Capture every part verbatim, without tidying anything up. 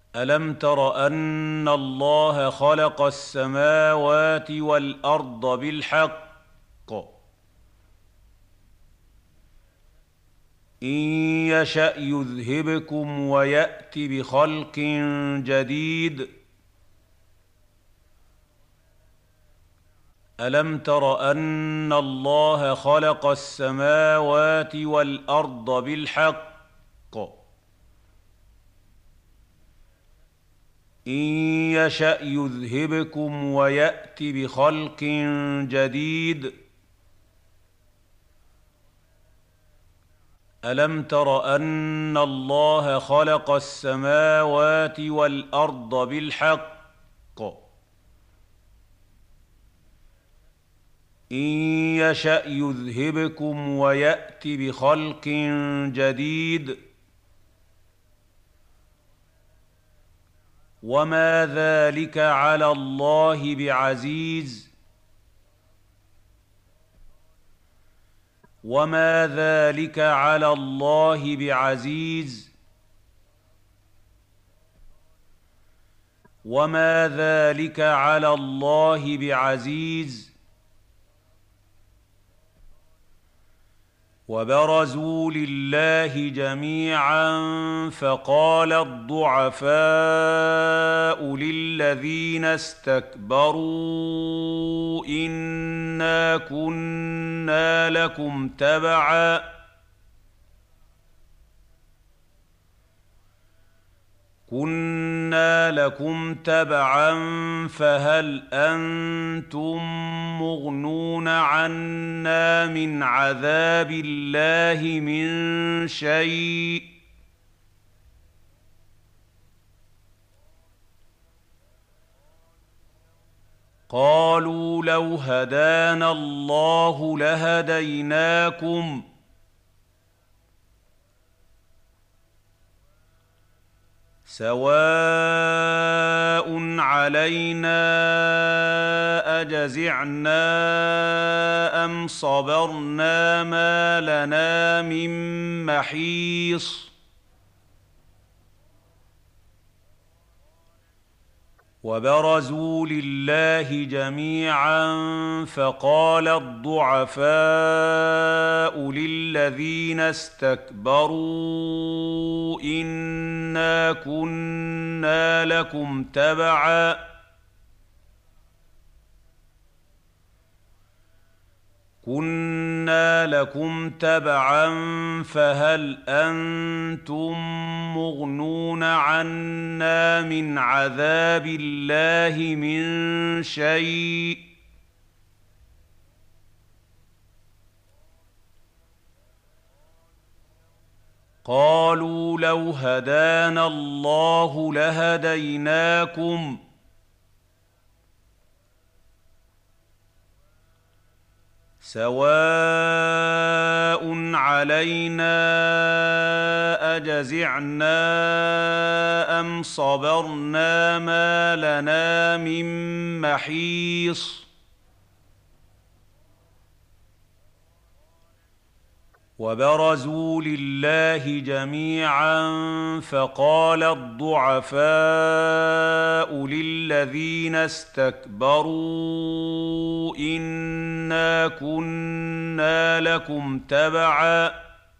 ألم تر أن الله خلق السماوات والأرض بالحق إن يشأ يذهبكم ويأت بخلق جديد. ألم تر أن الله خلق السماوات والأرض بالحق إن يشأ يذهبكم ويأت بخلق جديد. ألم تر أن الله خلق السماوات والأرض بالحق إن يشأ يذهبكم ويأت بخلق جديد. وما ذلك على الله بعزيز وما ذلك على الله بعزيز وما ذلك على الله بعزيز. وبرزوا لله جميعا فقال الضعفاء للذين استكبروا إنا كنا لكم تبعا كنا لكم تبعا فهل أنتم مغنون عنا من عذاب الله من شيء قالوا لو هدانا الله لهديناكم سواء علينا أجزعنا أم صبرنا ما لنا من محيص. وبرزوا لله جميعا فقال الضعفاء للذين استكبروا إنا كنا لكم تبعا كنا لكم تبعا فهل أنتم مغنون عنا من عذاب الله من شيء قالوا لو هدانا الله لهديناكم سواء علينا أجزعنا أم صبرنا ما لنا من محيص. وبرزوا لله جميعا فقال الضعفاء للذين استكبروا إنا كنا لكم تبعا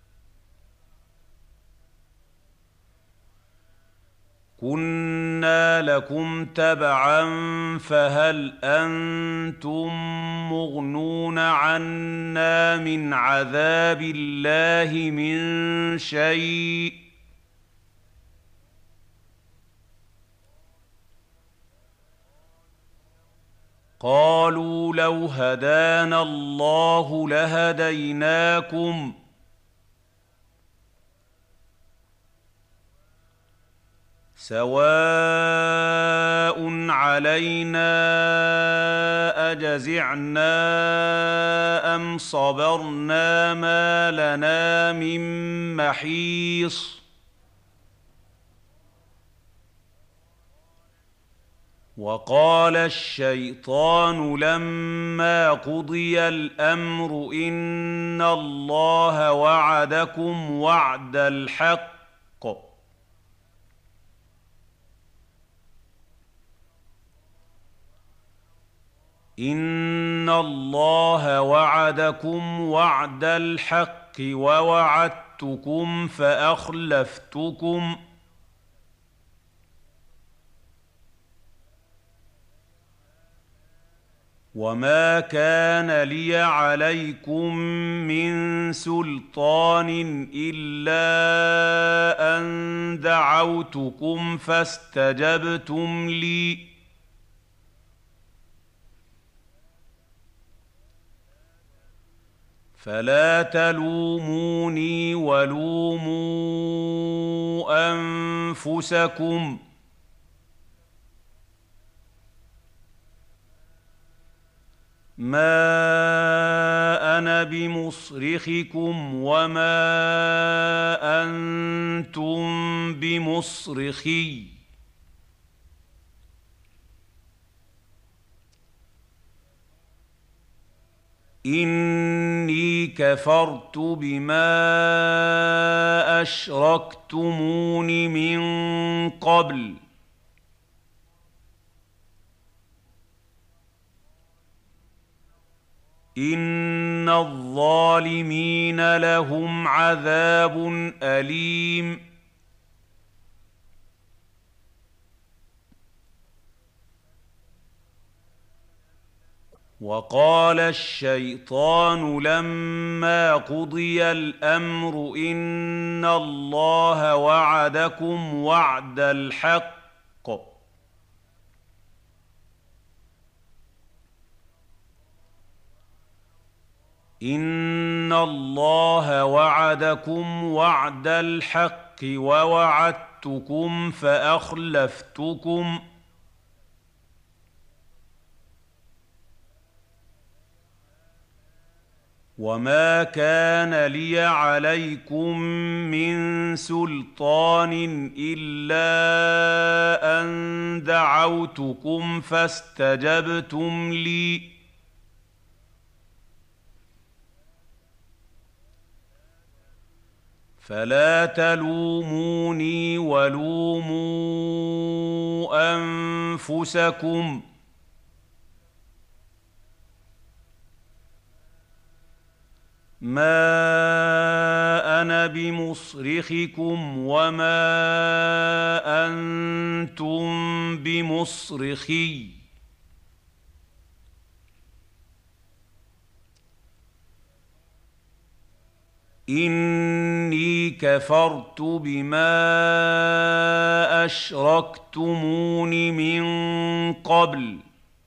كنا لكم تبعا فهل أنتم مغنون عنا من عذاب الله من شيء قالوا لو هدانا الله لهديناكم سواء علينا أجزعنا أم صبرنا ما لنا من محيص. وقال الشيطان لما قضي الأمر إن الله وعدكم وعد الحق إن الله وعدكم وعد الحق ووعدتكم فأخلفتكم وما كان لي عليكم من سلطان إلا أن دعوتكم فاستجبتم لي فلا تلوموني ولوموا أنفسكم ما أنا بمصرخكم وما أنتم بمصرخي إني كفرت بما أشركتمون من قبل إن الظالمين لهم عذاب أليم وقال الشيطان لما قضي الأمر إن الله وعدكم وعد الحق إن الله وعدكم وعد الحق ووعدتكم فأخلفتكم وما كان لي عليكم من سلطان إلا أن دعوتكم فاستجبتم لي فلا تلوموني ولوموا أنفسكم ما أنا بمصرخكم وما أنتم بمصرخي إني كفرت بما أشركتمون من قبل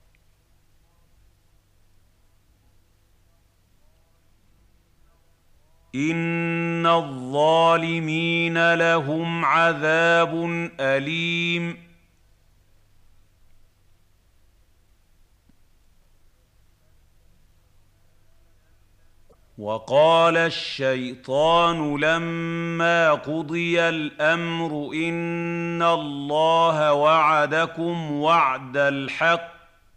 إن الظالمين. الظالمين لهم عذاب أليم. وقال الشيطان لما قضي الأمر إن الله وعدكم وعد الحق ووعدتكم فأخلفتكم وما كان لي عليكم من سلطان إلا أن دعوتكم فاستجبتم لي فلا تلوموني ولوموا أنفسكم ما أنا بمصرخكم وما أنتم بمصرخي إني كفرت بما أشركتمون من قبل إن الظالمين لهم عذاب أليم. وقال الشيطان لما قضي الأمر إن الله وعدكم وعد الحق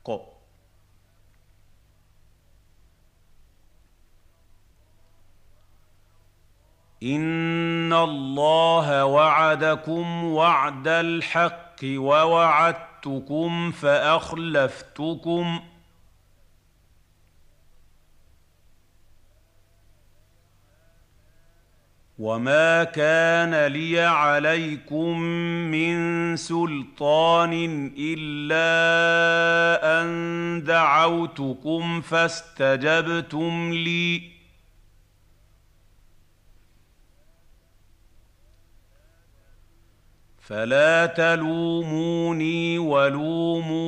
إن الله وعدكم وعد الحق ووعدتكم فأخلفتكم وما كان لي عليكم من سلطان إلا أن دعوتكم فاستجبتم لي فلا تلوموني ولوموا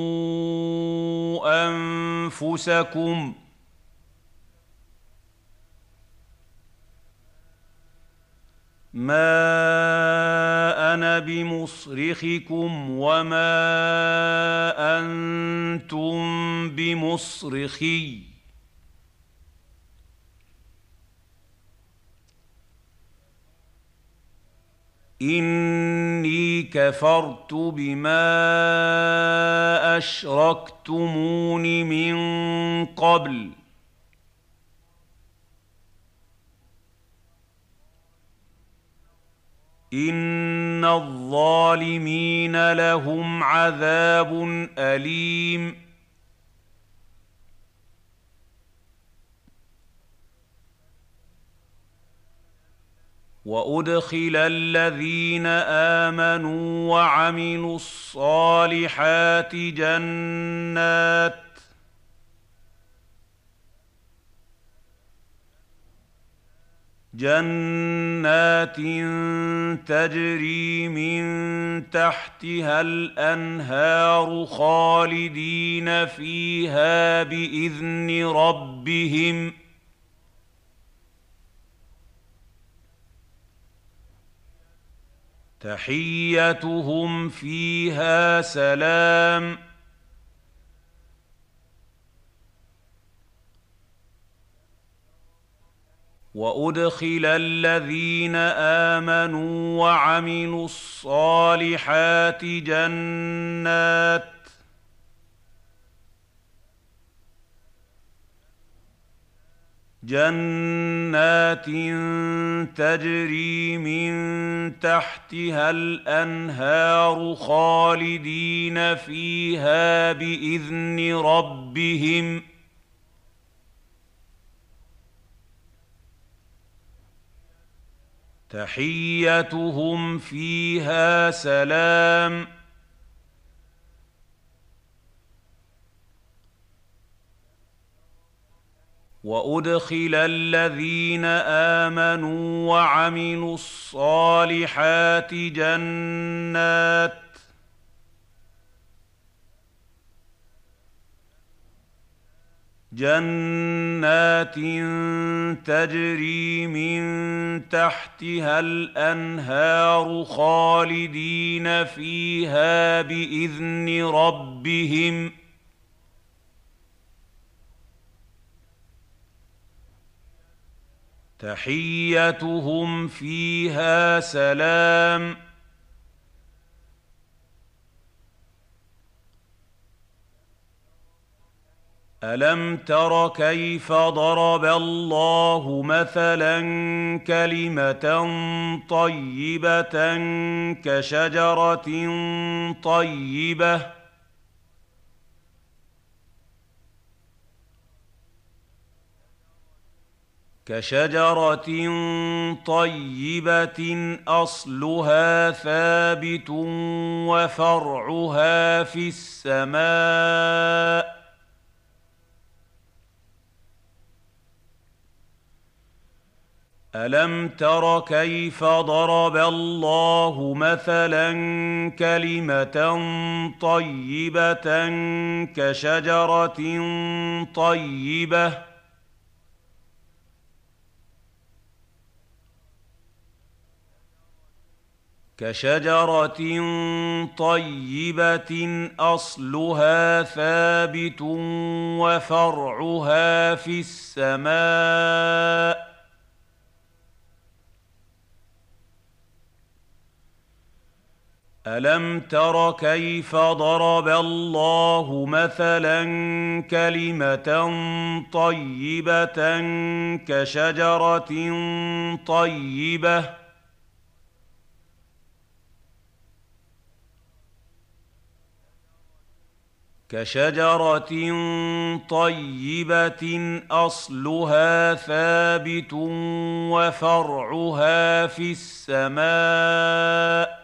أنفسكم ما أنا بمصرخكم وما أنتم بمصرخي إني كفرت بما أشركتمون من قبل إن الظالمين لهم عذاب أليم. وادخل الذين امنوا وعملوا الصالحات جنات جنات تجري من تحتها الانهار خالدين فيها باذن ربهم تحيتهم فيها سلام وادخل الذين امنوا وعملوا الصالحات جنات جنات تجري من تحتها الانهار خالدين فيها باذن ربهم تحيتهم فيها سلام وادخل الذين امنوا وعملوا الصالحات جنات جنات تجري من تحتها الانهار خالدين فيها باذن ربهم تحيتهم فيها سلام الم تر كيف ضرب الله مثلا كلمه طيبه كشجره طيبه كشجرة طيبة أصلها ثابت وفرعها في السماء ألم تر كيف ضرب الله مثلا كلمة طيبة كشجرة طيبة كشجرة طيبة أصلها ثابت وفرعها في السماء ألم تر كيف ضرب الله مثلا كلمة طيبة كشجرة طيبة كشجرة طيبة أصلها ثابت وفرعها في السماء